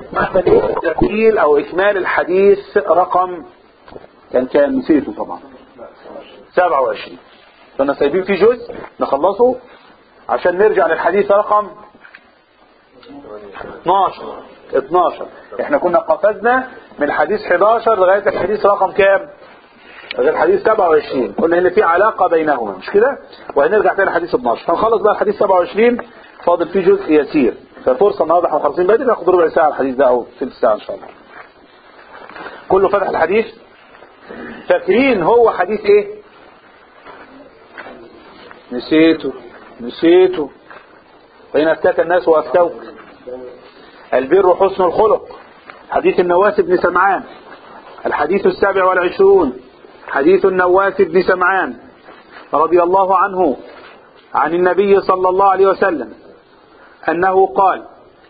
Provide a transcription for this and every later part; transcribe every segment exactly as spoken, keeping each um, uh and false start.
معمل ايه تكميل او اكمال الحديث رقم كان كان نسيته طبعا سبعة وعشرين. كنا سايبين فيه جزء نخلصه عشان نرجع للحديث رقم اثناشر اثناشر. احنا كنا قفزنا من الحديث حداشر لغاية الحديث رقم كام؟ غير الحديث سبعة وعشرين. قلنا ان في علاقة بينهما مش كده؟ وهنرجع تاني الحديث اثناشر. هنخلص بقى الحديث سبعة وعشرين، فاضل فيه جزء يسير، ففرصة النهارده احنا خالصين بدري ناخد ربع ساعة الحديث ده او ثلث ساعة ان شاء الله. كله فتح الحديث. فاكرين هو حديث ايه؟ نسيته نسيته فإن أفتاك الناس وأفتوك. البر حسن الخلق، حديث النواس بن سمعان. الحديث السابع والعشرون حديث النواس بن سمعان رضي الله عنه عن النبي صلى الله عليه وسلم أنه قال: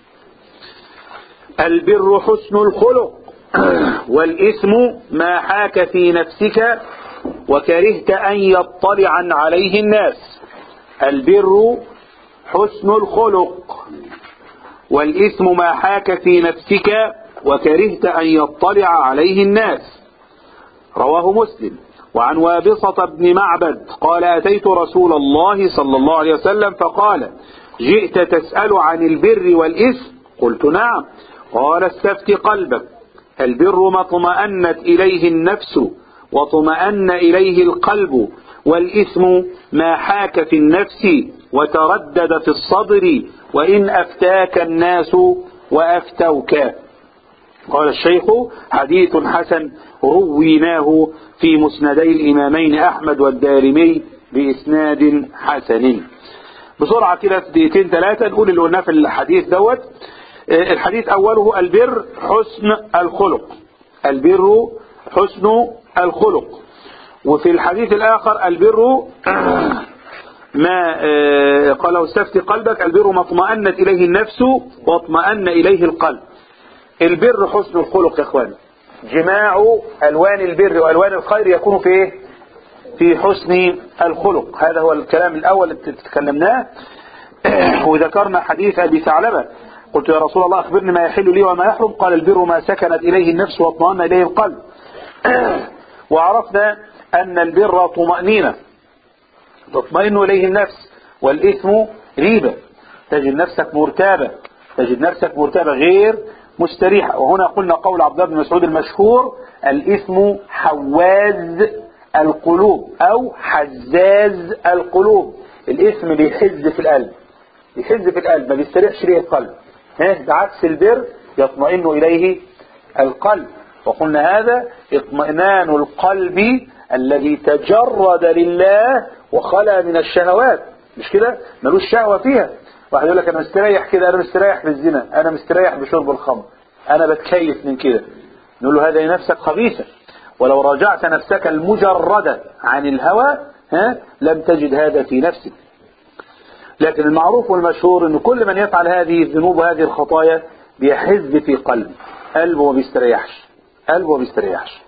البر حسن الخلق والإثم ما حاك في نفسك وكرهت أن يطلع عليه الناس. البر حسن الخلق والإثم ما حاك في نفسك وكرهت أن يطلع عليه الناس. رواه مسلم. وعن وابصة بن معبد قال: أتيت رسول الله صلى الله عليه وسلم فقال: جئت تسأل عن البر والإثم؟ قلت: نعم. قال: استفت قلبك. البر ما اطمأنت إليه النفس واطمأن إليه القلب، والإثم ما حاك في النفس وتردد في الصدر وإن أفتاك الناس وأفتوك. قال الشيخ: حديث حسن رويناه في مسندي الإمامين أحمد والدارمي بإسناد حسن. بسرعة كده في دقيقتين ثلاثة نقول اللي قلناه في الحديث دوت. الحديث أوله: البر حسن الخلق. البر حسن الخلق. وفي الحديث الآخر: البر ما قاله: استفت قلبك. البر ما اطمأنت إليه النفس واطمأن إليه القلب. البر حسن الخلق يا اخواني. جماع ألوان البر وألوان الخير يكون في ايه؟ في حسن الخلق. هذا هو الكلام الأول اللي تكلمناه. وذكرنا حديث أبي ثعلبة: قلت: يا رسول الله أخبرني ما يحل لي وما يحرم. قال: البر ما سكنت إليه النفس واطمأن إليه القلب. وعرفنا أن البر طمأنينة تطمئن إليه النفس، والإثم ريبة تجد نفسك مرتابة تجد نفسك مرتابة غير مستريحة. وهنا قلنا قول عبد الله بن مسعود المشهور: الإثم حواز القلوب أو حزاز القلوب. الإثم بيحز في القلب بيحز في القلب ما بيستريحش ليه القلب. بعكس البر يطمئن إليه القلب. وقلنا هذا اطمئنان القلب الذي تجرد لله وخلى من الشهوات. مش كده؟ ملوش شهوة فيها. واحد يقول لك: انا مستريح كده، انا مستريح بالزنا، انا مستريح بشرب الخمر، انا بتكيف من كده. نقول له: هذا نفسك خبيثة. ولو راجعت نفسك المجردة عن الهوى ها لم تجد هذا في نفسك. لكن المعروف والمشهور ان كل من يفعل هذه الذنوب وهذه الخطايا بيحز في قلبه، قلبه ما بيستريحش قلبه ما بيستريحش.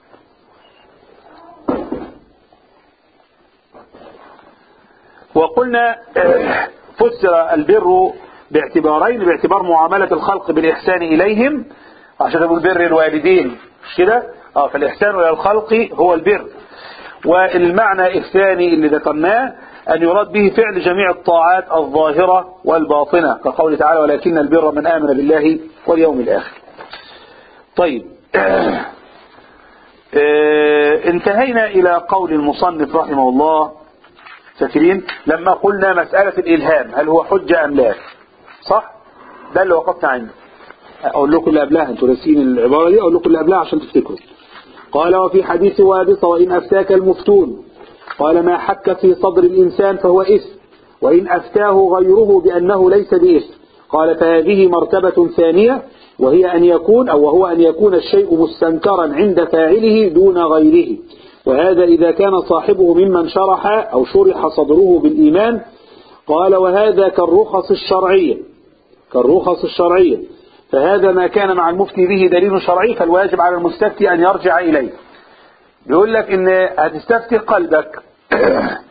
وقلنا فسر البر باعتبارين: باعتبار معاملة الخلق بالإحسان إليهم، عشان نقول بر الوالدين مش كده؟ اه فالإحسان إلى الخلق هو البر. والمعنى الثاني اللي ذكرناه أن يراد به فعل جميع الطاعات الظاهرة والباطنة، كقوله تعالى: ولكن البر من آمن بالله واليوم الآخر. طيب اه انتهينا إلى قول المصنف رحمه الله. فاكرين لما قلنا مسألة الإلهام هل هو حجة أم لا؟ صح؟ ده اللي وقفنا عنده. أقول لكم اللي قبلها، انتوا راسين العبارة دي، أقول لكم اللي قبلها عشان تفتكروا. قال: وفي حديث وابصة: وإن أفتاك المفتون. قال: ما حك في صدر الإنسان فهو إثم، وإن أفتاه غيره بأنه ليس بإثم. قال: فهذه مرتبة ثانية، وهي أن يكون أو وهو أن يكون الشيء مستنكرا عند فاعله دون غيره. وهذا إذا كان صاحبه ممن شرح أو شرح صدره بالإيمان. قال: وهذا كالرخص الشرعية كالرخص الشرعية فهذا ما كان مع المفتي به دليل شرعي، فالواجب على المستفتي أن يرجع إليه. بيقول لك إن هتستفتي قلبك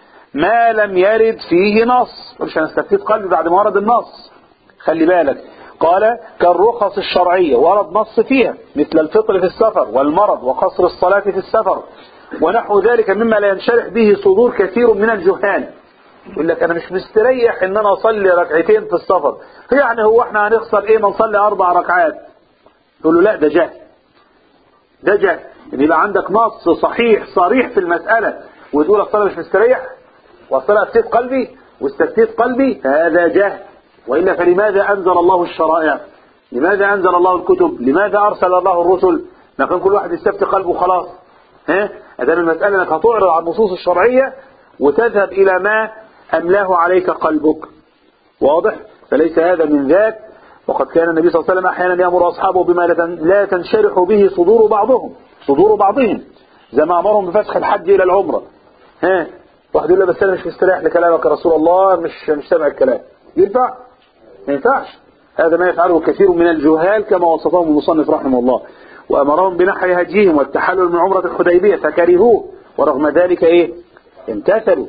ما لم يرد فيه نص. مش هنستفتي قلبي بعد ما ورد النص، خلي بالك. قال كالرخص الشرعية ورد نص فيها مثل الفطر في السفر والمرض وقصر الصلاة في السفر ونحو ذلك مما لا ينشرح به صدور كثير من الجهال. يقول لك انا مش مستريح ان انا اصلي ركعتين في السفر، يعني هو احنا هنخسر ايه ما نصلي اربع ركعات؟ تقول له لا ده جهل، ده جهل. ان يبقى عندك نص صحيح صريح في المسألة وتقول اصل انا مش مستريح واصل انا افتيت قلبي واستفتيت قلبي، هذا جهل. وإلا فلماذا أنزل الله الشرائع؟ لماذا أنزل الله الكتب؟ لماذا أرسل الله الرسل؟ ما كان كل واحد يستفتي قلبه خلاص. ها؟ هذا المسألة انك هتعرض عن النصوص الشرعية وتذهب إلى ما أملاه عليك قلبك. واضح؟ فليس هذا من ذاك. وقد كان النبي صلى الله عليه وسلم أحيانا يأمر أصحابه بما لا تنشرح به صدور بعضهم صدور بعضهم زي ما أمرهم بفتح الحج إلى العمرة. ها؟ واحد يقول له بس أنا مش مستريح لكلامك يا رسول الله، مش مش سامع الكلام. ينفع؟ ما ينفعش. هذا ما يفعله كثير من الجهال كما وصفهم المصنف رحمه الله. وأمرهم بنحي هديهم والتحلل من عمرة الحديبية فكرهوه ورغم ذلك إيه؟ امتثلوا.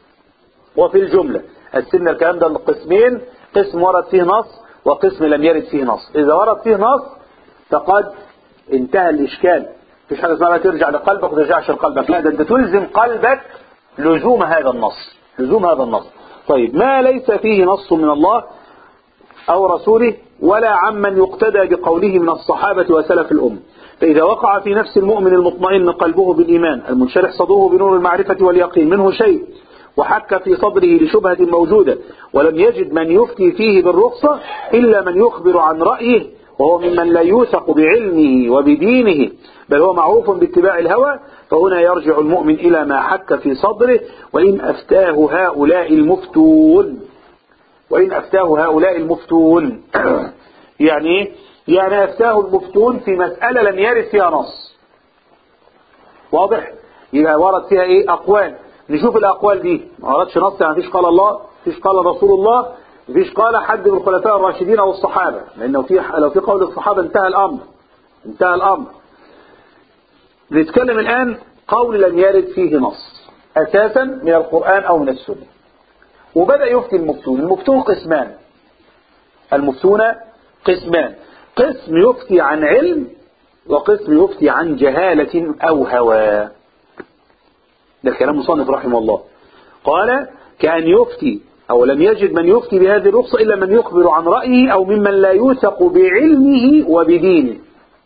وفي الجملة قسمنا الكلام ده لقسمين، قسم ورد فيه نص وقسم لم يرد فيه نص. إذا ورد فيه نص فقد انتهى الإشكال. مفيش حاجة اسمها ترجع لقلبك وترجعش لقلبك، لا ده أنت تلزم قلبك لزوم هذا النص، لزوم هذا النص. طيب ما ليس فيه نص من الله أو رسوله ولا عمن يقتدى بقوله من الصحابة وسلف الأمة، فإذا وقع في نفس المؤمن المطمئن قلبه بالإيمان المنشرح صدره بنور المعرفة واليقين منه شيء وحك في صدره لشبهة موجودة ولم يجد من يفتي فيه بالرخصة إلا من يخبر عن رأيه وهو ممن لا يوثق بعلمه وبدينه بل هو معروف باتباع الهوى، فهنا يرجع المؤمن إلى ما حك في صدره وإن أفتاه هؤلاء المفتون وإن أفتاه هؤلاء المفتون يعني يعني أفتاه المفتون في مسألة لم يرد فيها نص. واضح؟ يبقى ورد فيها إيه؟ أقوال. نشوف الأقوال دي ما وردش نص، يعني فيش قال الله، فيش قال رسول الله، فيش قال حد من الخلفاء الراشدين أو الصحابة، لأنه في لو في قول الصحابة انتهى الأمر انتهى الأمر. نتكلم الآن قول لم يرد فيه نص أساسا من القرآن أو من السنة. وبدأ يفتي المفتون. المفتون قسمان، المفتون قسمان، قسم يفتي عن علم وقسم يفتي عن جهالة أو هوى. ده كلام مصنف رحمه الله. قال كأن يفتي أو لم يجد من يفتي بهذه الرخصة إلا من يخبر عن رأيه أو ممن لا يوثق بعلمه وبدينه.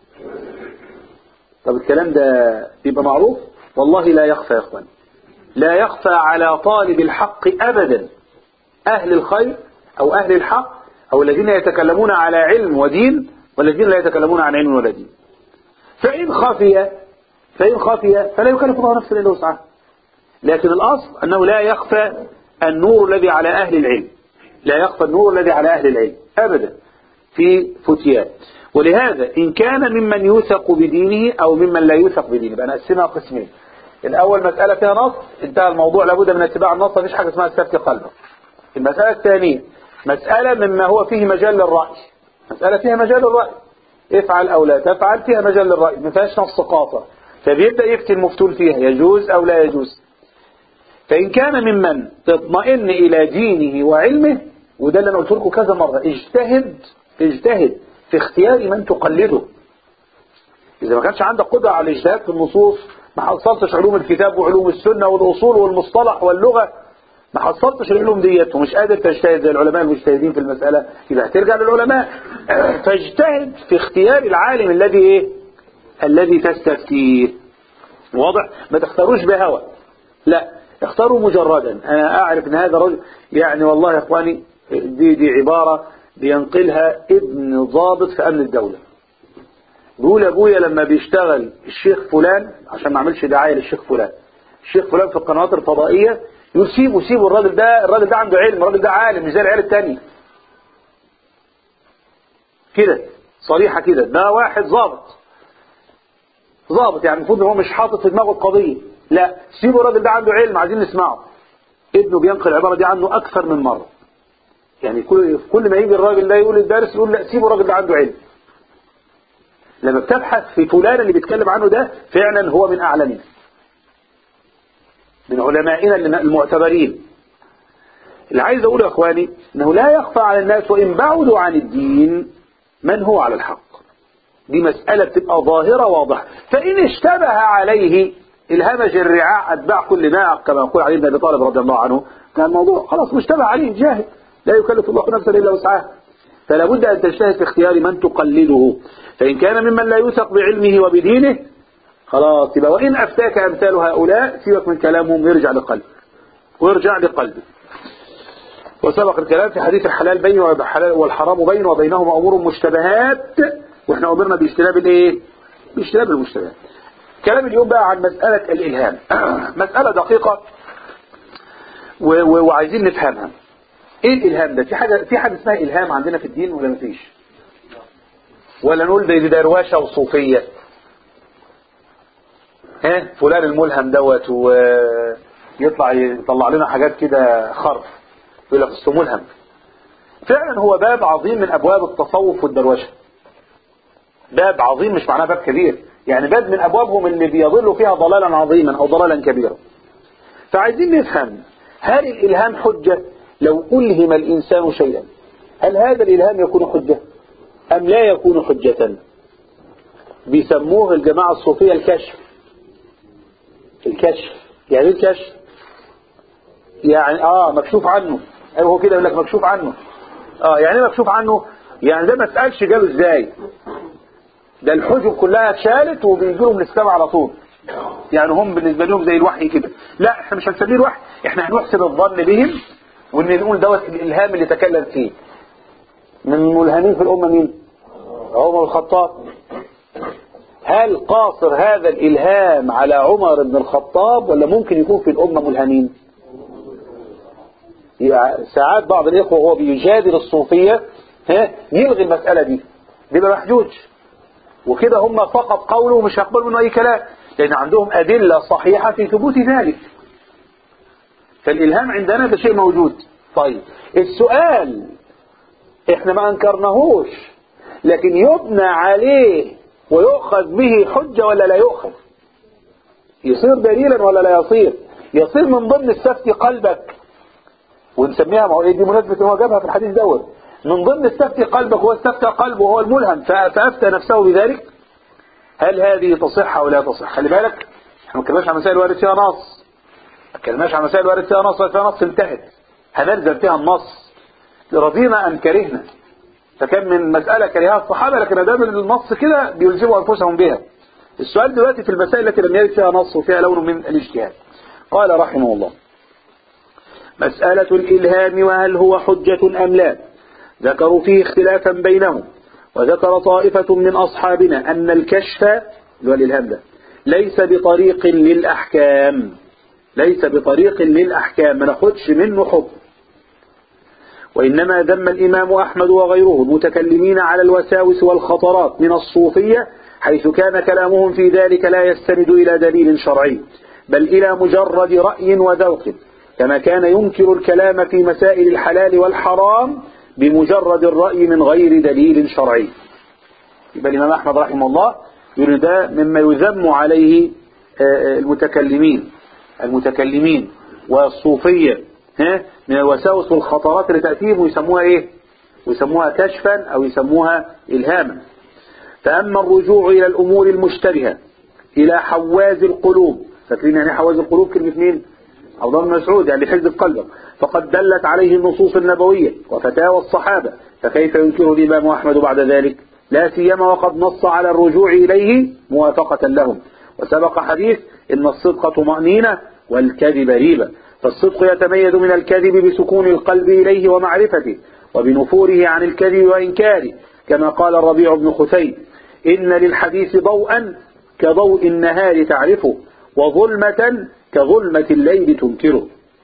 طب الكلام ده بيبقى معروف؟ والله لا يخفى يا اخوان، لا يخفى على طالب الحق أبدا. أهل الخير أو أهل الحق أو الذين يتكلمون على علم ودين والذين لا يتكلمون عن علم ولا دين. فإن خفي فإن خفي فلا يكلف الله نفسا إلا وسعها. لكن الأصل أنه لا يخفى النور الذي على أهل العلم، لا يخفى النور الذي على أهل العلم أبدا في فتيات. ولهذا إن كان ممن يوثق بدينه أو ممن لا يوثق بدينه بقى نقسمها قسمين. الأول مسألة فيها نص انتهى الموضوع، لابد من اتباع النص، مفيش حاجة اسمها استفتي قلبك. المسألة الثانية مسألة مما هو فيه مجال للرأي، مسألة فيها مجال للرأي افعل أو لا تفعل، فيها مجال للرأي ما فيهاش نص قاطع، فبيبدأ يفتي المفتون فيها يجوز أو لا يجوز. فإن كان ممن تطمئن إلى دينه وعلمه، وده اللي أنا قلت لكم كذا مرة، اجتهد اجتهد في اختيار من تقلده. إذا ما كانش عندك قدرة على الاجتهاد في النصوص، ما حصلتش علوم الكتاب وعلوم السنة والأصول والمصطلح واللغة، ما حصلتش العلوم ديت ومش قادر تجتهد زي العلماء المجتهدين في المسألة، يبقى هترجع للعلماء. فاجتهد في اختيار العالم الذي ايه الذي تستفتيه. واضح؟ ما تختاروش بهوى، لا اختاروا مجردا. انا اعرف ان هذا رجل يعني والله يا اخواني دي دي عبارة بينقلها ابن ضابط في امن الدولة. بيقول ابويا لما بيشتغل الشيخ فلان، عشان ما اعملش دعاية للشيخ فلان، الشيخ فلان في القنوات الفضائية، يقول سيبوا سيبوا الراجل ده، الراجل ده عنده علم، الراجل ده عالم مش زي العيال التانية. كده صريحة كده، ده واحد ضابط ضابط يعني المفروض ان هو مش حاطط في دماغه القضية، لا سيبوا الراجل ده عنده علم عايزين نسمعه. ابنه بينقل العبارة دي عنه اكثر من مرة، يعني كل كل ما يجي الراجل ده يقول الدارس يقول لا سيبوا الراجل ده عنده علم. لما بتبحث في فلان اللي بيتكلم عنه ده فعلا هو من اعلمنا، من علمائنا المعتبرين. اللي عايز اقوله يا اخواني انه لا يخفى على الناس وان بعدوا عن الدين من هو على الحق. دي مسألة بتبقى ظاهرة واضحة. فإن اشتبه عليه الهمج الرعاع أتباع كل ناعق كما يقول علي بن أبي طالب رضي الله عنه، كان الموضوع خلاص مشتبه عليه جاهل لا يكلف الله نفسا إلا وسعها. فلا بد أن تجتهد في اختيار من تقلده. فإن كان ممن لا يوثق بعلمه وبدينه خلاص يبقى وإن أفتاك أمثال هؤلاء سيبك من كلامهم ويرجع لقلبك ويرجع لقلبك. وسبق الكلام في حديث الحلال بين والحرام بين وبينهما أمور مشتبهات، وإحنا أمرنا باجتناب الإيه؟ باجتناب المشتبهات. كلام اليوم بقى عن مسألة الإلهام. مسألة دقيقة و... و... وعايزين نفهمها. إيه الإلهام ده؟ في حاجة في حاجة اسمها إلهام عندنا في الدين ولا مفيش؟ ولا نقول دي درواشة وصوفية؟ ها فلان الملهم دوت ويطلع يطلع لنا حاجات كده خرف يقول لك اسمه ملهم. فعلا هو باب عظيم من أبواب التصوف والدروشة. باب عظيم مش معناه باب كبير، يعني باب من أبوابهم اللي بيضل فيها ضلالا عظيما أو ضلالا كبيرا. فعايزين نفهم هل الإلهام حجة؟ لو ألهم الإنسان شيئا هل هذا الإلهام يكون حجة أم لا يكون حجة؟ بيسموه الجماعة الصوفية الكشف. الكشف يعني ايه الكشف؟ يعني اه مكشوف عنه. ايوه هو كده يقول لك مكشوف عنه. اه يعني ايه مكشوف عنه؟ يعني ده ما تسالش جاله ازاي، ده الحجب كلها اتشالت وبيجيلهم الاستماع على طول. يعني هم بالنسبه لهم زي الوحي كده. لا احنا مش هنسميه الوحي، احنا هنحسن الظن بهم وان نقول دوت الالهام اللي تكلم فيه. من الملهمين في الامه مين؟ عمر الخطاب. هل قاصر هذا الالهام على عمر بن الخطاب ولا ممكن يكون في الامه ملهمين؟ يعني ساعات بعض الاخوه وهو بيجادل الصوفيه ها يلغي المساله دي، بيبقى محجوج وكده هم فقط قوله ومش هيقبلوا منه اي كلام لان عندهم ادله صحيحه في ثبوت ذلك. فالالهام عندنا ده شيء موجود. طيب السؤال احنا ما انكرناهوش لكن يبنى عليه ويؤخذ به حجه ولا لا يؤخذ؟ يصير دليلا ولا لا يصير؟ يصير من ضمن استفتي قلبك ونسميها، ما هو دي مناسبة هو جابها في الحديث دوت، من ضمن استفتي قلبك هو استفتى قلبه وهو الملهم فأفتى نفسه بذلك. هل هذه تصح أو لا تصح؟ خلي بالك احنا ما اتكلمناش عن مسائل وارد فيها نص، ما اتكلمناش عن مسائل وارد فيها نص فيها نص انتهت، هنلزم فيها النص رضينا أم كرهنا. فكان من مسألة كرهها الصحابة لكن أدام النص كده بيلزموا أنفسهم بها. السؤال دلوقتي في المسائل التي لم يرد فيها نص وفيها لون من الاجتهاد. قال رحمه الله: مسألة الإلهام وهل هو حجة أم لا، ذكروا فيه اختلافا بينهم. وذكر طائفة من أصحابنا أن الكشف اللي هو الإلهام ده ليس بطريق للأحكام، ليس بطريق للأحكام ما ناخدش منه حكم. وإنما ذم الإمام أحمد وغيره المتكلمين على الوساوس والخطرات من الصوفية حيث كان كلامهم في ذلك لا يستند إلى دليل شرعي بل إلى مجرد رأي وذوق، كما كان ينكر الكلام في مسائل الحلال والحرام بمجرد الرأي من غير دليل شرعي. يبقى الإمام أحمد رحمه الله يقول ده مما يذم عليه المتكلمين المتكلمين والصوفية ها من الوساوس والخطرات اللي تأتيهم ويسموها إيه؟ ويسموها كشفا أو يسموها إلهاما. فأما الرجوع إلى الأمور المشتبهة إلى حواز القلوب، فاكرين يعني حواز القلوب كلمة مين؟ عبد الله بن مسعود يعني حفظ القلب، فقد دلت عليه النصوص النبوية وفتاوى الصحابة، فكيف ينكره الإمام أحمد بعد ذلك؟ لا سيما وقد نص على الرجوع إليه موافقة لهم. وسبق حديث إن الصدق طمأنينة والكذب ريبة، فالصدق يتميز من الكذب بسكون القلب إليه ومعرفته وبنفوره عن الكذب وإنكاره، كما قال الربيع بن خثيم: إن للحديث ضوءا كضوء النهار تعرفه وظلمة كظلمة الليل تنكره.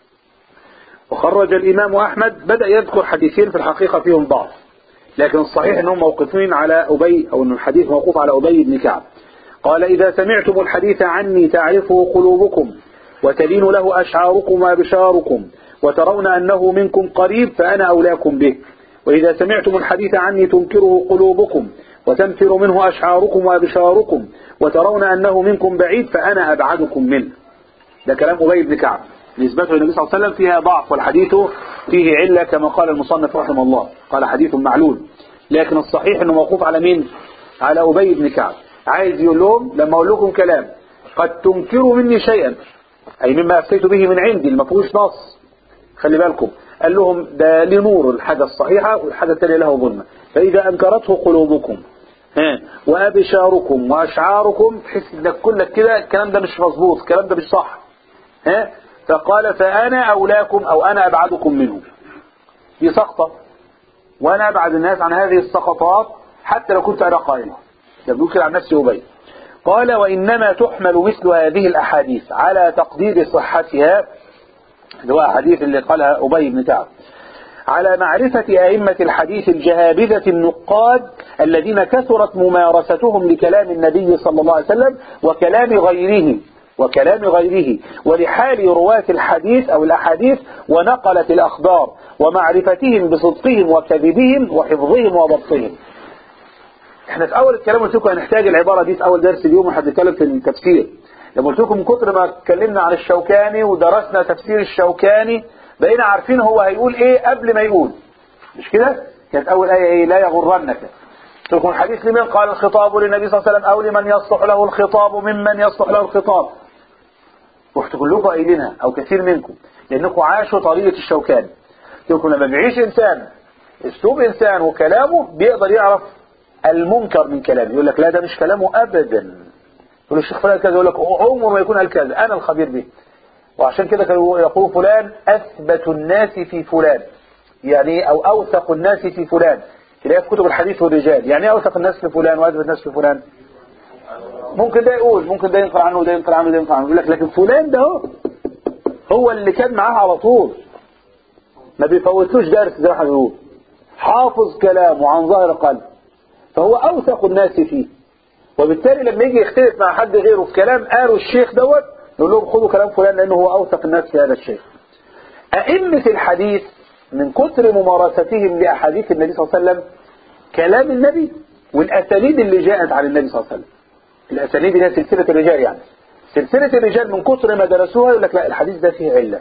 وخرج الإمام أحمد بدأ يذكر حديثين في الحقيقة فيهم ضعف، لكن الصحيح أنهم موقفين على أبي أو أن الحديث موقوف على أبي بن كعب. قال: إذا سمعتم الحديث عني تعرفه قلوبكم وتلين له أشعاركم وأبشاركم وترون أنه منكم قريب فأنا أولاكم به. وإذا سمعتم الحديث عني تنكره قلوبكم وتنفر منه أشعاركم وأبشاركم وترون أنه منكم بعيد فأنا أبعدكم منه. ده كلام أبي بن كعب نسبته للنبي صلى الله عليه وسلم فيها ضعف، والحديث فيه علة كما قال المصنف رحمه الله، قال حديث معلول لكن الصحيح انه موقوف على مين؟ على أبي بن كعب. عايز يقول لهم لما اقول لكم كلام قد تنكروا مني شيئا، اي مما افتيت به من عندي اللي ما فيهوش نص، خلي بالكم، قال لهم ده لنور الحاجة الصحيحة والحاجة التالية له ظلمة، فإذا أنكرته قلوبكم ها وأبشاركم وأشعاركم تحس إنك كلك كده الكلام ده مش مظبوط، الكلام ده مش صح، ها فقال فأنا أولاكم أو أنا أبعدكم منه. دي سقطة، وأنا أبعد الناس عن هذه السقطات حتى لو كنت أنا قائلها. يبدو كده عن نفسي أبي. قال وإنما تحمل مثل هذه الأحاديث على تقدير صحتها، اللي هو الحديث اللي قالها أبي بن كعب، على معرفة أئمة الحديث الجهابذة النقاد الذين كثرت ممارستهم لكلام النبي صلى الله عليه وسلم وكلام غيره وكلام غيره ولحال رواة الحديث أو الأحاديث ونقلة الأخبار ومعرفتهم بصدقهم وكذبهم وحفظهم وضبطهم. احنا في أول الكلام قلت لكم هنحتاج العبارة دي في أول درس اليوم وهنتكلم في التفسير. لما قلت لكم من كتر ما اتكلمنا عن الشوكاني ودرسنا تفسير الشوكاني بقينا عارفين هو هيقول ايه قبل ما يقول، مش كده؟ كانت اول ايه ايه؟ لا يغرنك. قلت لكم الحديث لمن قال الخطاب للنبي صلى الله عليه وسلم او لمن يصلح له الخطاب ممن يصلح له الخطاب. رحت كلكم قايلينها او كثير منكم لانكم عاشوا طريقه الشوكاني. قلت لكم لما بيعيش انسان اسلوب انسان وكلامه بيقدر يعرف المنكر من كلامه، يقول لك لا ده مش كلامه ابدا. يقول الشيخ فلان كذا، يقول لك عمره ما يكون قال كذا، انا الخبير به. وعشان كده كانوا يقولوا فلان أثبت الناس في فلان، يعني أو أوثق الناس في فلان. تلاقي في كتب الحديث والرجال يعني أوثق الناس في فلان وأثبت الناس في فلان. ممكن ده يقول، ممكن ده ينقل عنه وده ينقل عنه وده ينقل عنه، يقول لك لكن فلان ده هو هو اللي كان معاه على طول، ما بيفوتلوش درس زي ما بيقول، حافظ كلامه عن ظاهر قلب، فهو أوثق الناس فيه. وبالتالي لما يجي يختلف مع حد غيره في كلام قالوا الشيخ دوت نقول لهم خذوا كلام فلان لأنه هو أوثق الناس في هذا الشيء. أئمة الحديث من كتر ممارستهم لأحاديث النبي صلى الله عليه وسلم كلام النبي والأسانيد اللي جاءت عن النبي صلى الله عليه وسلم، الأسانيد اللي هي سلسلة الرجال، يعني سلسلة الرجال من كتر ما درسوها يقول لك لا الحديث ده فيه علة.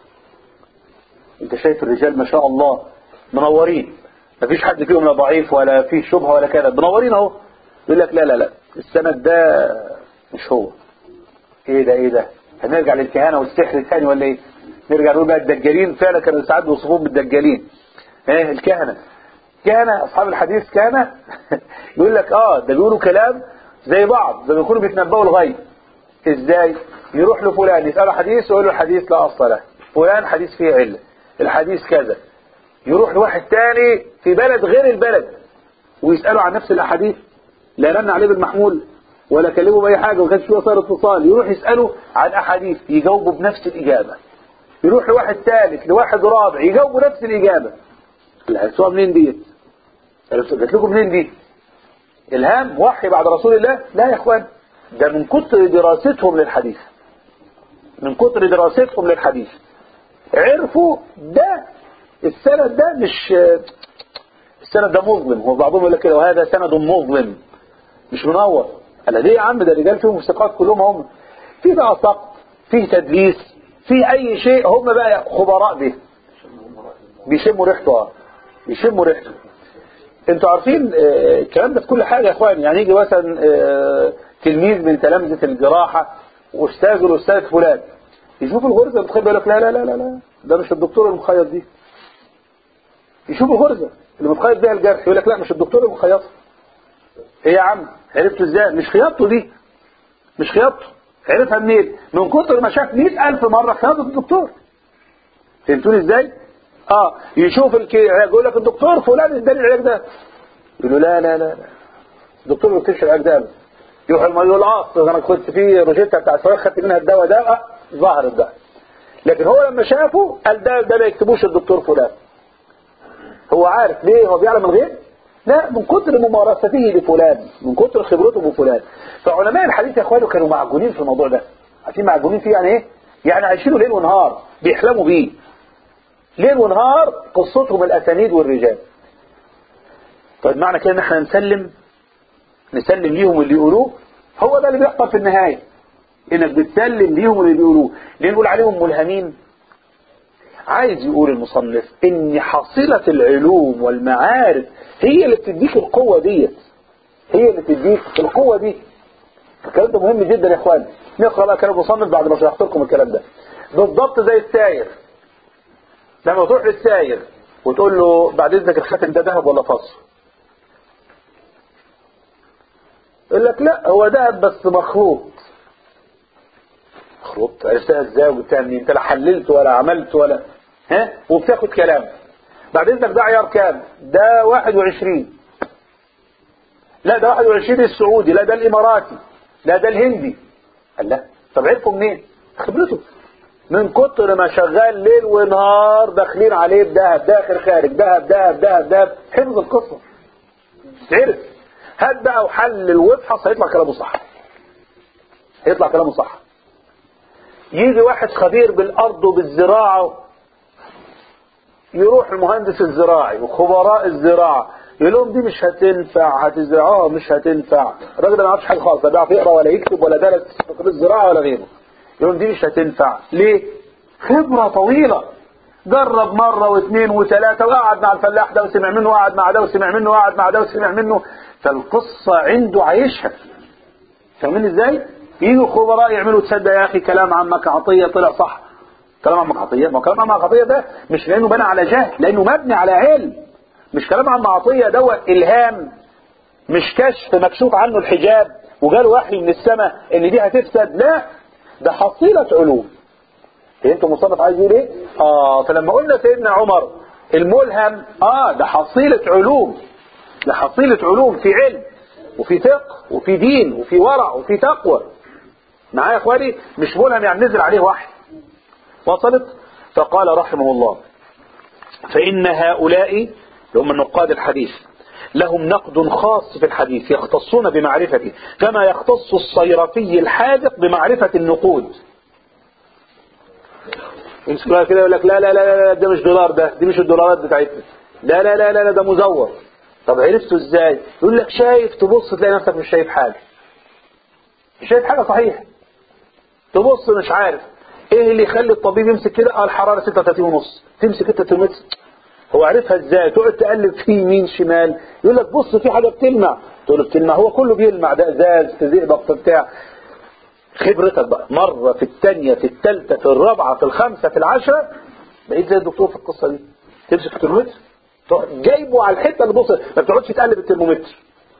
أنت شايف الرجال ما شاء الله منورين، ما فيش حد فيهم لا ضعيف ولا فيه شبهة ولا كذا، منورين أهو. يقول لك لا لا لا السند ده مش هو. ايه ده ايه ده؟ هنرجع للكهانة والسحر الثاني ولا ايه؟ نرجع نقول بقى الدجالين، فعلا كانوا ساعات بيوصفوهم بالدجالين. ايه الكهنة؟ كهنة اصحاب الحديث كهنة يقول لك اه ده بيقولوا كلام زي بعض، زي ما يكونوا بيتنبؤوا الغيب. ازاي؟ يروح لفلان يسأله حديث ويقول له الحديث لا اصل له، فلان حديث فيه علة، الحديث كذا. يروح لواحد تاني في بلد غير البلد ويسأله عن نفس الاحاديث، لا رن عليه بالمحمول ولا كلمه بأي حاجة وما كانش فيه وسائل اتصال، يروح يسأله عن أحاديث يجاوبه بنفس الإجابة. يروح لواحد ثالث لواحد رابع يجاوبه نفس الإجابة. السؤال منين دي؟ قلت لكم منين دي؟ إلهام وحي بعد رسول الله؟ لا يا إخوان، ده من كتر دراستهم للحديث، من كتر دراستهم للحديث عرفوا ده السند ده مش السند ده مظلم. هو بعضهم يقول لك كده وهذا سند مظلم مش منور. قال ليه يا عم ده الرجال فيهم ثقات كلهم، هم في بقى سقط، في تدليس، في اي شيء هم بقى خبراء به، بيشموا ريحته. اه بيشموا ريحته. انتوا عارفين آه الكلام ده في كل حاجه يا اخوان. يعني يجي مثلا آه تلميذ من تلامذه الجراحه واستاذ الاستاذ فلان يشوف الغرزه المتخيط يقول لك لا لا لا لا ده مش الدكتور المخيط دي. يشوف الغرزه اللي متخيط بيها الجرح يقول لك لا مش الدكتور المخيطه. ايه يا عم عرفته ازاي؟ مش خياطته دي، مش خياطته. عرفها منين؟ من كتر ما شاف مئة ألف مرة خياطة الدكتور. فهمتوني ازاي؟ اه يشوف العلاج يقول لك الدكتور فلان اداني العلاج ده، يقول له لا لا لا لا الدكتور ما بيكتبش العلاج ده ابدا. يروح المريض يقول اه انا كنت في روجيتا بتاع الفراخ خدت منها الدواء ده اه ظهر الدواء، لكن هو لما شافه قال ده ده ما يكتبوش الدكتور فلان. هو عارف ليه؟ هو بيعلم الغيب؟ لا، من كتر ممارسته لفلان، من كتر خبرته بفلان. فعلماء الحديث يا اخواني كانوا معجونين في الموضوع ده. عارفين معجونين فيه يعني ايه؟ يعني عايشينه ليل ونهار، بيحلموا بيه ليل ونهار، قصتهم الاسانيد والرجال. طيب معنى كده ان احنا نسلم نسلم ليهم اللي يقولوه؟ هو ده اللي بيحصل في النهايه، انك بتسلم ليهم اللي بيقولوه. ليه نقول عليهم ملهمين؟ عايز يقول المصنف ان حصيلة العلوم والمعارف هي اللي بتديك القوة ديت، هي اللي بتديك القوة دي. الكلام ده مهم جدا يا اخوان. نقرأ بقى كلام المصنف بعد ما شرحت لكم الكلام ده. بالضبط زي الساير، لما تروح للساير وتقول له بعد اذنك الخاتم ده ذهب ولا فضة، يقول لك لا هو ذهب بس مخلوط. مخلوط عرفتها ازاي وجبتها منين؟ انت لا حللت ولا عملت ولا ها، وبتاخد كلام. بعد اذنك ده عيار كام؟ ده واحد وعشرين. لا ده واحد وعشرين السعودي، لا ده الاماراتي، لا ده الهندي. قال لا طب عرفوا منين؟ خبرته، من كتر ما شغال ليل ونهار داخلين عليه بذهب داخل خارج ذهب ذهب ذهب ذهب، حفظ القصه عرف. هات بقى وحلل وابحث هيطلع كلامه صح، هيطلع كلامه صح. يجي واحد خبير بالارض وبالزراعه، يروح المهندس الزراعي وخبراء الزراعه يقول لهم دي مش هتنفع، هتزرعوها مش هتنفع. الراجل ده ما يعرفش حاجه خالص، لا بيعرف يقرا ولا يكتب ولا درس في الزراعه ولا غيره. يقول لهم دي مش هتنفع. ليه؟ خبره طويله، جرب مره واثنين وثلاثه، وقعد مع الفلاح ده وسمع منه، وقعد مع ده وسمع منه، وقعد مع ده وسمع منه، فالقصه عنده عايشها. فاهمين ازاي؟ يجوا خبراء يعملوا تصدق يا اخي كلام عمك عطيه طلع صح. كلام عمك عطيه، ما كلام عمك عطيه ده مش لانه بنى على جهل، لانه مبني على علم. مش كلام عم عطيه دوت الهام، مش كشف مكشوف عنه الحجاب وجاله وحي من السماء ان دي هتفسد، لا ده حصيله علوم. انتوا مصنف عايز يقول ايه؟ اه فلما قلنا سيدنا عمر الملهم، اه ده حصيله علوم، ده حصيله علوم في علم وفي فقه وفي دين وفي ورع وفي تقوى. معايا يا اخواني؟ مش ملهم يعني نزل عليه وحي. وصلت؟ فقال رحمه الله فإن هؤلاء هم النقاد الحديث لهم نقد خاص في الحديث يختصون بمعرفته كما يختص الصيرفي الحاذق بمعرفة النقود. يمسكوها كده يقول لك لا لا لا لا ده مش دولار، ده دي مش الدولارات بتاعتنا، لا لا لا لا ده مزور. طب عرفته ازاي؟ يقول لك شايف، تبص تلاقي نفسك مش شايف حاجة، مش شايف حاجة صحيح، تبص مش عارف ايه اللي يخلي الطبيب يمسك كده. اه الحرارة ستة وثلاثين ونص، تمسك انت ترمتر، هو عارفها ازاي؟ تقعد تقلب في يمين شمال، يقول لك بص في حاجة بتلمع، تقول له بتلمع، هو كله بيلمع، ده ازاز في زئبق في بتاع. خبرتك بقى مرة في الثانية في الثالثة في الرابعة في الخامسة في العشرة بقيت زي الدكتور في القصة دي. تمسك الترمتر جايبه على الحتة اللي بص، ما بتقعدش تقلب الترمومتر،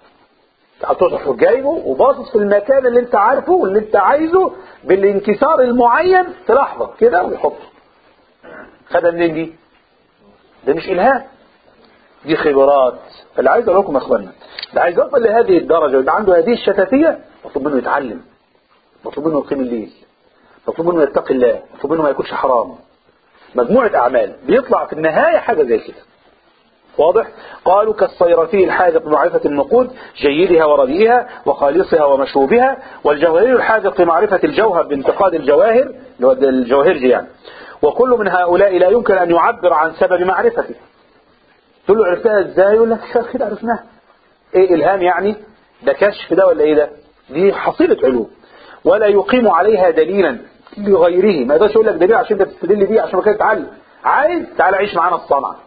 هتروح جايبه وباصص في المكان اللي انت عارفه واللي انت عايزه بالانكسار المعين في لحظة كده ويحطه. خدها منين دي؟ ده مش إلهام، دي خبرات. اللي عايز اقول لكم يا اخوانا، اللي عايز يوصل لهذه الدرجة ويبقى عنده هذه الشفافية، مطلوب منه يتعلم، مطلوب منه يقيم الليل، مطلوب منه يتقي الله، مطلوب منه ما ياكلش حرام. مجموعة اعمال بيطلع في النهاية حاجة زي كده. واضح؟ قالوا كالصيرفي الحاذق بمعرفة النقود جيدها ورديئها وخالصها ومشروبها، والجوهري الحاذق في معرفة الجوهر بانتقاد الجواهر اللي هو الجواهرجي يعني. وكل من هؤلاء لا يمكن أن يعبر عن سبب معرفته. تقول له عرفتها ازاي؟ يقول لك شاف كده عرفناها. ايه إلهام يعني؟ ده كشف ده ولا ايه ده؟ دي حصيلة علوم، ولا يقيم عليها دليلا لغيره. ما يقدرش يقول لك دليل عشان انت تستدل بيه عشان ما كده تتعلم. عايز تعال عيش معانا الصنعة.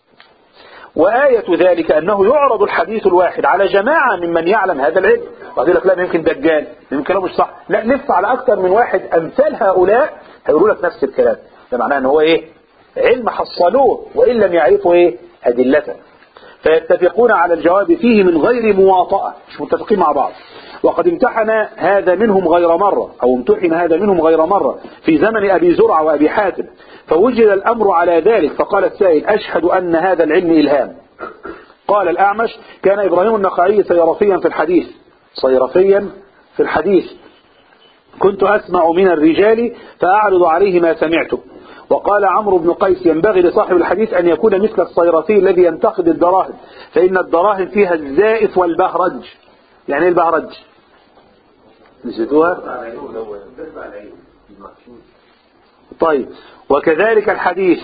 وآية ذلك أنه يعرض الحديث الواحد على جماعة ممن يعلم هذا العلم. وقال لك لا يمكن دجال، يمكن كلامه مش صح، لا لف على أكثر من واحد أمثال هؤلاء هيقولوا لك نفس الكلام. ده معناه أنه هو إيه؟ علم حصلوه وإن لم يعرفوا إيه؟ أدلته، فيتفقون على الجواب فيه من غير مواطأة، مش متفقين مع بعض. وقد امتحن هذا منهم غير مرة، أو امتحن هذا منهم غير مرة في زمن أبي زرع وأبي حاتم، فوجد الأمر على ذلك. فقال السائل أشهد أن هذا العلم إلهام. قال الأعمش كان إبراهيم النخعي صيرفيا في الحديث، صيرفيا في الحديث كنت أسمع من الرجال فأعرض عليه ما سمعته. وقال عمرو بن قيس ينبغي لصاحب الحديث أن يكون مثل الصيرفي الذي ينتقد الدراهم، فإن الدراهم فيها الزائف والبهرج. يعني ايه البهرج؟ نسيتوها؟ طيب وكذلك الحديث.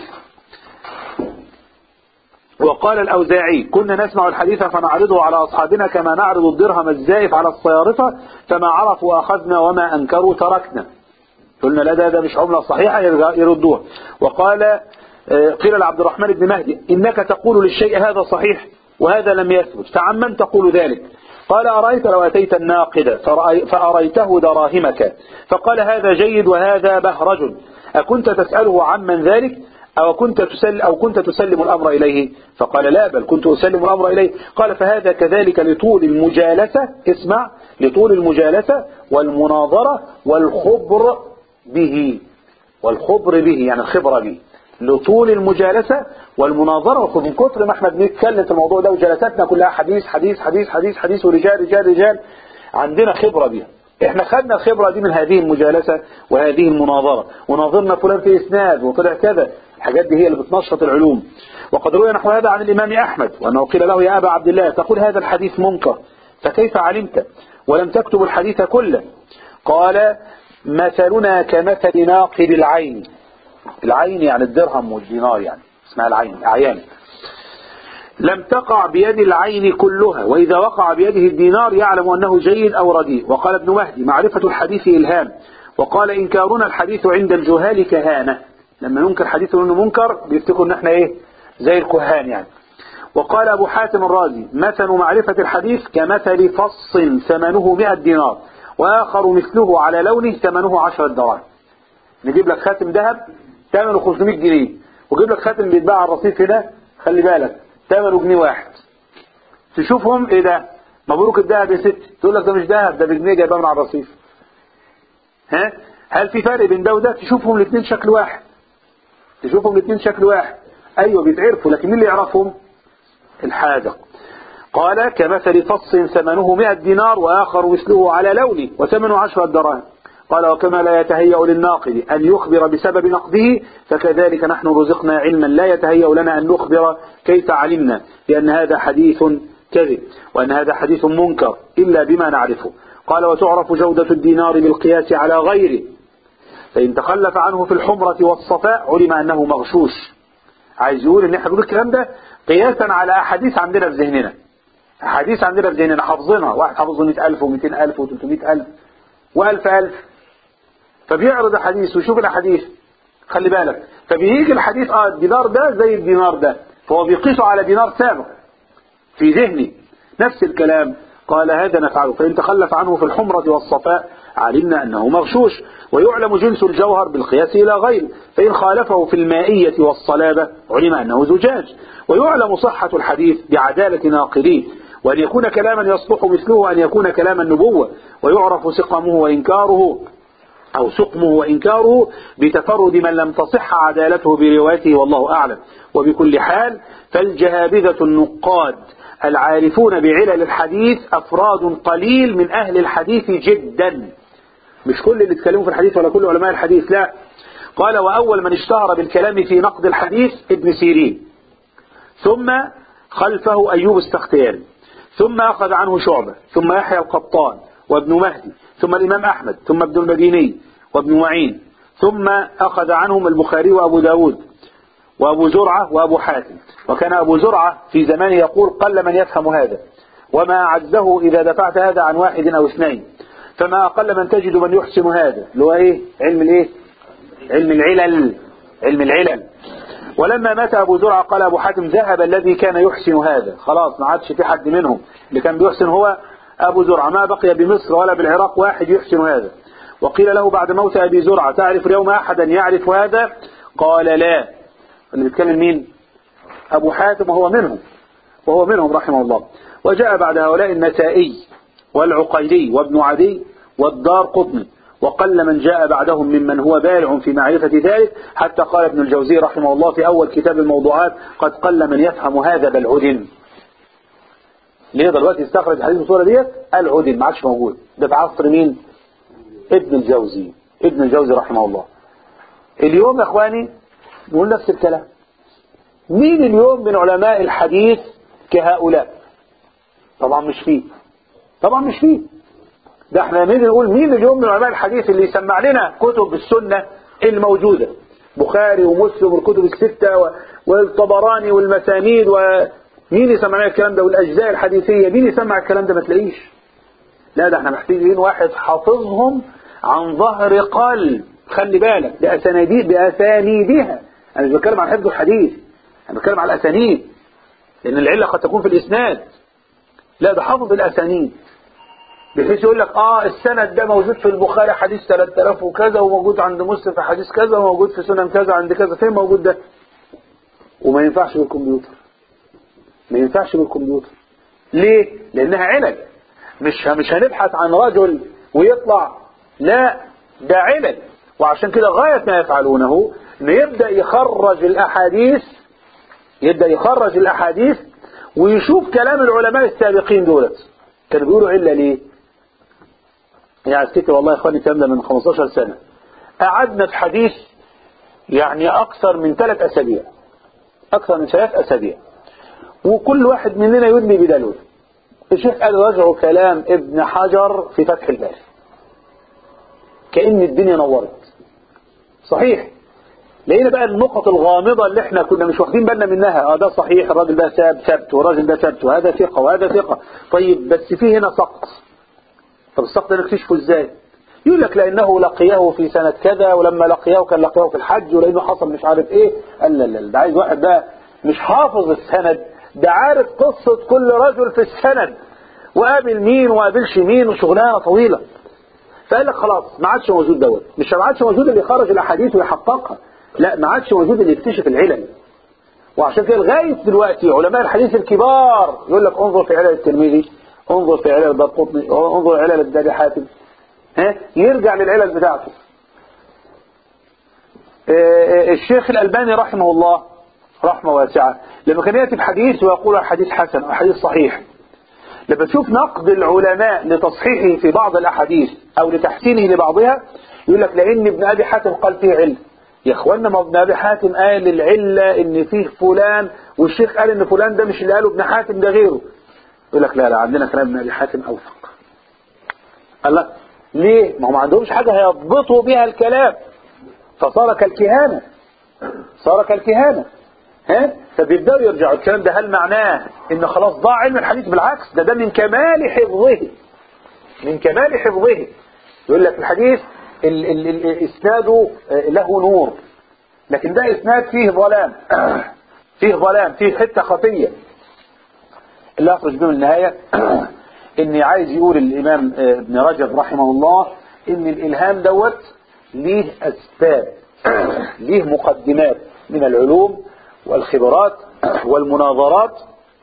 وقال الأوزاعي كنا نسمع الحديث فنعرضه على أصحابنا كما نعرض الدرهم الزائف على الصيارفة، فما عرفوا أخذنا وما أنكروا تركنا. قلنا لا ده, ده مش عملة صحيحة يردوها. وقال قيل لعبد الرحمن بن مهدي إنك تقول للشيء هذا صحيح وهذا لم يثبت فعمن تقول ذلك؟ قال أرأيت لو أتيت الناقد فأريته دراهمك فقال هذا جيد وهذا بهرج أكنت تسأله عمن ذلك أو كنت تسلم, أو كنت تسلم الأمر إليه؟ فقال لا بل كنت أسلم الأمر إليه. قال فهذا كذلك لطول المجالسة، اسمع، لطول المجالسة والمناظرة والخبر به، والخبر به يعني الخبرة به، لطول المجالسة والمناظرة. من كتر ما احنا بنتكلم في الموضوع ده وجلساتنا كلها حديث حديث حديث حديث حديث ورجال رجال رجال عندنا خبرة بها. احنا خدنا الخبرة دي من هذه المجالسة وهذه المناظرة، وناظرنا فلان في اسناد وطلع كذا. الحاجات دي هي اللي بتنشط العلوم. وقد روي نحو هذا عن الإمام أحمد وأنه قيل له يا أبا عبد الله تقول هذا الحديث منكر فكيف علمت ولم تكتب الحديث كله؟ قال مثلنا كمثل ناقد العين. العين يعني الدرهم والدينار، يعني اسمها العين، أعيان. لم تقع بيد العين كلها وإذا وقع بيده الدينار يعلم أنه جيد أو رديء. وقال ابن مهدي معرفة الحديث إلهام. وقال إنكارنا الحديث عند الجهال كهانة، لما ننكر حديث انه منكر بيفتكروا ان احنا ايه زي الكهان يعني. وقال ابو حاتم الرازي مثل معرفة الحديث كمثل فص ثمنه مئة دينار واخر مثله على لونه ثمنه عشرة دراهم. نجيب لك خاتم ذهب ثمنه خمسمائة جنيه وجيب لك خاتم بيتباع على الرصيف هنا خلي بالك ثمنه جنيه واحد. تشوفهم ايه ده مبروك الذهب يا ست، تقول لك ده مش ذهب ده بجنيه جايباه من على الرصيف. ها هل في فرق بين ده وده؟ تشوفهم الاثنين شكل واحد، تشوفهم الاثنين شكل واحد. ايوه بيتعرفوا لكن مين اللي يعرفهم؟ الحاذق. قال كمثل فص ثمنه مئة دينار واخر مثله على لونه وثمنه عشرة دراهم. قال وكما لا يتهيأ للناقد ان يخبر بسبب نقده فكذلك نحن رزقنا علما لا يتهيأ لنا ان نخبر كيف علمنا لان هذا حديث كذب وان هذا حديث منكر الا بما نعرفه. قال وتعرف جودة الدينار بالقياس على غيره فإن تخلف عنه في الحمرة والصفاء علم أنه مغشوش. عايز يقول إن احنا بنقول الكلام ده قياسا على أحاديث عندنا في ذهننا، أحاديث عندنا في ذهننا حافظينها، واحد حافظ مئة ألف ومئتين ألف وثلاثمائة ألف وألف ألف فبيعرض حديث ويشوف الأحاديث خلي بالك فبيجي الحديث آه الدينار ده زي الدينار ده فهو بيقيسه على دينار سابق في ذهني نفس الكلام. قال هذا نفعله فإن تخلف عنه في الحمرة والصفاء علمنا أنه مغشوش. ويعلم جنس الجوهر بالقياس إلى غيره فإن خالفه في المائية والصلابة علم أنه زجاج. ويعلم صحة الحديث بعدالة ناقليه وأن يكون كلاما يصلح مثله وأن يكون كلام النبوة. ويعرف سقمه وإنكاره أو سقمه وإنكاره بتفرد من لم تصح عدالته بروايته والله أعلم. وبكل حال فالجهابذة النقاد العارفون بعلل الحديث أفراد قليل من أهل الحديث جدا، مش كل اللي اتكلموا في الحديث ولا كل علماء الحديث لا. قال وأول من اشتهر بالكلام في نقد الحديث ابن سيرين ثم خلفه أيوب السختياني ثم أخذ عنه شعبة ثم يحيى القطان وابن مهدي ثم الإمام أحمد ثم ابن المديني وابن معين ثم أخذ عنهم البخاري وأبو داود وأبو زرعة وأبو حاتم. وكان أبو زرعة في زمانه يقول قل من يفهم هذا وما أعزه إذا دفعت هذا عن واحد أو اثنين فما أقل من تجد من يحسن هذا اللي هو إيه علم الإيه علم العلل علم العلل. ولما مات أبو زرعة قال أبو حاتم ذهب الذي كان يحسن هذا، خلاص ما عادش في حد منهم اللي كان بيحسن هو أبو زرعة، ما بقي بمصر ولا بالعراق واحد يحسن هذا. وقيل له بعد موت أبي زرعة تعرف اليوم أحدا يعرف هذا؟ قال لا. اللي بيتكلم مين؟ أبو حاتم وهو منهم وهو منهم رحمه الله. وجاء بعد هؤلاء النسائي والعقيلي وابن عدي والدار قطني وقل من جاء بعدهم ممن هو بارع في معرفة ذلك حتى قال ابن الجوزي رحمه الله في أول كتاب الموضوعات قد قل من يفهم هذا بل عدم. ليه دلوقتي يستخرج حديث الصورة ديت؟ العدم ما عادش موجود. ده في عصر مين؟ ابن الجوزي ابن الجوزي رحمه الله. اليوم يا اخواني نقول نفس الكلام. مين اليوم من علماء الحديث كهؤلاء؟ طبعا مش فيه طبعا مش فيه ده احنا نيجي نقول مين اليوم من علماء الحديث اللي يسمع لنا كتب السنة الموجودة بخاري ومسلم والكتب الستة والطبراني والمسانيد، ومين يسمع لنا الكلام ده والأجزاء الحديثية؟ مين يسمع الكلام ده؟ ما تلاقيش. لا ده احنا محتاجين واحد حافظهم عن ظهر قلب خلي بالك بأسانيد بأسانيدها. أنا مش بتكلم عن حفظ الحديث، أنا بتكلم عن الأسانيد، لأن العلة قد تكون في الإسناد. لا، ده حافظ الأسانيد، بحيث يقول لك اه السند ده موجود في البخاري حديث ثلاثة آلاف وكذا، وموجود عند مسلم في حديث كذا، وموجود في سنن كذا عند كذا. فين موجود ده؟ وما ينفعش بالكمبيوتر، ما ينفعش بالكمبيوتر. ليه؟ لأنها علل. مش مش هنبحث عن رجل ويطلع، لا، ده علل. وعشان كده غاية ما يفعلونه انه يبدأ يخرج الأحاديث، يبدأ يخرج الأحاديث ويشوف كلام العلماء السابقين دولت كانوا بيقولوا علة ليه. يعني افتكر والله يا اخواني الكلام ده من خمستاشر سنة، قعدنا في حديث يعني أكثر من ثلاث أسابيع، أكثر من ثلاث أسابيع، وكل واحد مننا يدني بدلوه. الشيخ قال رجعوا كلام ابن حجر في فتح الباري، كأن الدنيا نورت. صحيح، لقينا بقى النقط الغامضة اللي احنا كنا مش واخدين بالنا منها. اه ده صحيح، الراجل ده ساب ثبت، والراجل ده ثبت، وهذا ثقة وهذا ثقة. طيب بس فيه هنا سقط. طب السقط ده نكتشفه ازاي؟ يقول لك لأنه لقيه في سنة كذا، ولما لقيه كان لقيه في الحج، ولأنه حصل مش عارف ايه. قال لا لا، ده عايز واحد بقى مش حافظ السند، ده عارف قصة كل رجل في السند، وقابل مين وقابلش مين، وشغلانة طويلة. فقال لك خلاص ما عادش موجود دوت، مش ما عادش موجود اللي يخرج الأحاديث ويحققها، لا، ما عادش موجود اللي يكتشف العلل. وعشان كده لغاية دلوقتي علماء الحديث الكبار يقول لك انظر في علل الترمذي، انظر في علل الدارقطني، انظر علل ابن حاتم، ها، يرجع للعلل بتاعته. الشيخ الألباني رحمه الله رحمة واسعة لما كان يأتي بحديث ويقول حديث حسن أو حديث صحيح، لما تشوف نقد العلماء لتصحيحه في بعض الأحاديث أو لتحسينه لبعضها، يقول لك لأن ابن أبي حاتم قال فيه علة. يا اخوانا، ما ابن أبي حاتم قال العلة إن فيه فلان، والشيخ قال إن فلان ده مش اللي قاله ابن حاتم، ده غيره. يقول لك لا لا، عندنا كلام ابن أبي حاتم أوثق. قال لا، ليه؟ ما هم ما عندهمش حاجة هيضبطوا بها الكلام، فصار كالكهانة، صار كالكهانة. ها، فبيبدأوا يرجعوا الكلام ده. هل معناه ان خلاص ضاع علم الحديث؟ بالعكس، ده ده من كمال حفظه، من كمال حفظه. يقول لك الحديث ال ال ال اسناده له نور، لكن ده اسناد فيه ظلام، فيه ظلام، فيه حتة خفية. اللي اخرج به من النهاية اني عايز يقول الامام ابن رجب رحمه الله ان الالهام دوت ليه اسباب، ليه مقدمات من العلوم والخبرات والمناظرات،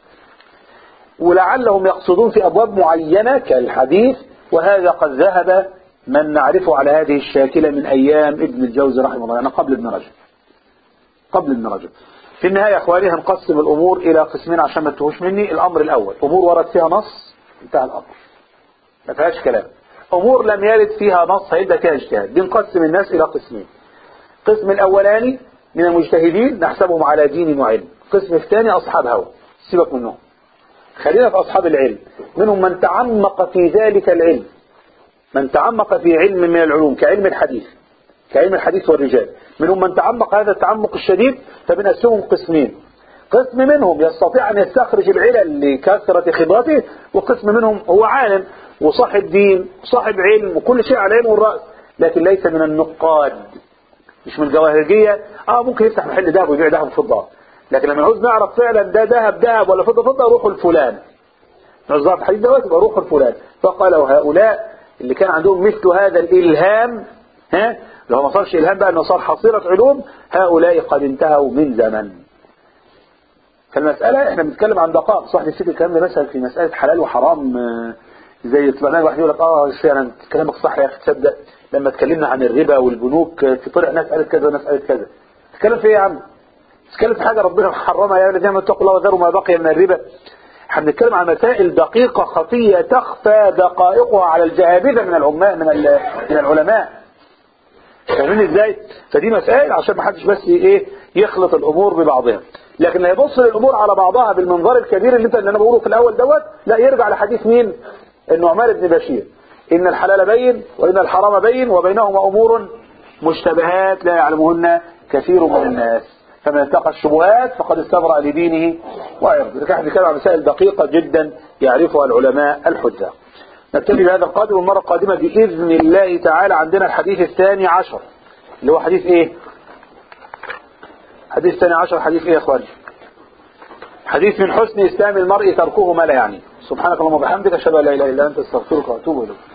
ولعلهم يقصدون في أبواب معينة كالحديث، وهذا قد ذهب من نعرفه على هذه الشاكلة من أيام ابن الجوزي رحمه الله، يعني قبل ابن رجب، قبل ابن رجب. في النهاية يا أخواني هنقسم الأمور إلى قسمين عشان ما تتوهوش مني. الأمر الأول أمور ورد فيها نص، انتهى الأمر، ما فيهاش كلام. أمور لم يرد فيها نص هيبدأ فيها اجتهاد. بنقسم الناس إلى قسمين. القسم الأولاني من المجتهدين نحسبهم على دين وعلم. القسم الثاني أصحاب هوى، سيبك منهم، خلينا في أصحاب العلم. منهم من تعمق في ذلك العلم، من تعمق في علم من العلوم كعلم الحديث، كعلم الحديث والرجال. منهم من تعمق هذا التعمق الشديد، فبنقسمهم قسمين. قسم منهم يستطيع أن يستخرج العلل لكثرة خبرته، وقسم منهم هو عالم وصاحب دين وصاحب علم وكل شيء على عينه والرأس، لكن ليس من النقاد، مش من الجواهرجية. اه ممكن يفتح محل ذهب ويبيع ذهب وفضة، لكن لما نعوز نعرف فعلا ده ذهب ذهب ولا فضة فضة، روحوا الفلان. نعوز نعرف الحديث دوت، يبقى روحوا الفلان. فقالوا هؤلاء اللي كان عندهم مثل هذا الإلهام، ها، لو ما صارش إلهام بقى انه صار حصيلة علوم، هؤلاء قد انتهوا من زمن. فالمسألة احنا بنتكلم عن دقائق. صح نسيت الكلام ده مثلا في مسألة حلال وحرام، زي طلعنا واحد يقول لك اه فعلا كلامك صح يا اخي، تصدق لما اتكلمنا عن الربا والبنوك في طلع ناس قالت كذا وناس قالت كذا. تتكلم في ايه يا عم؟ تتكلم في حاجه ربنا محرمها، يا الذين اتقوا الله وذروا ما بقي من الربا. احنا بنتكلم عن مسائل دقيقه خفيه تخفى دقائقها على الجهابذه من العلماء، من من العلماء. فاهمين ازاي؟ فدي مسائل عشان ما حدش بس ايه يخلط الامور ببعضها. لكن لا يبص للامور على بعضها بالمنظار الكبير اللي انت اللي انا بقوله في الاول دوت، لا، يرجع لحديث مين؟ النعمان بن بشير، إن الحلال بين وإن الحرام بين وبينهما أمور مشتبهات لا يعلمهن كثير من الناس، فمن اتقى الشبهات فقد استبرأ لدينه وعرضه. نحن نتكلم عن مسائل دقيقة جدا يعرفها العلماء الحجة. نبتدي بهذا القدر، والمرة القادمة بإذن الله تعالى عندنا الحديث الثاني عشر اللي هو حديث ايه؟ حديث ثاني عشر حديث ايه يا اخواني؟ حديث من حسن اسلام المرء تركه ما لا يعني. سبحانك اللهم وبحمدك اشهد ان لا اله الا انت استغفرك واتوب اليك.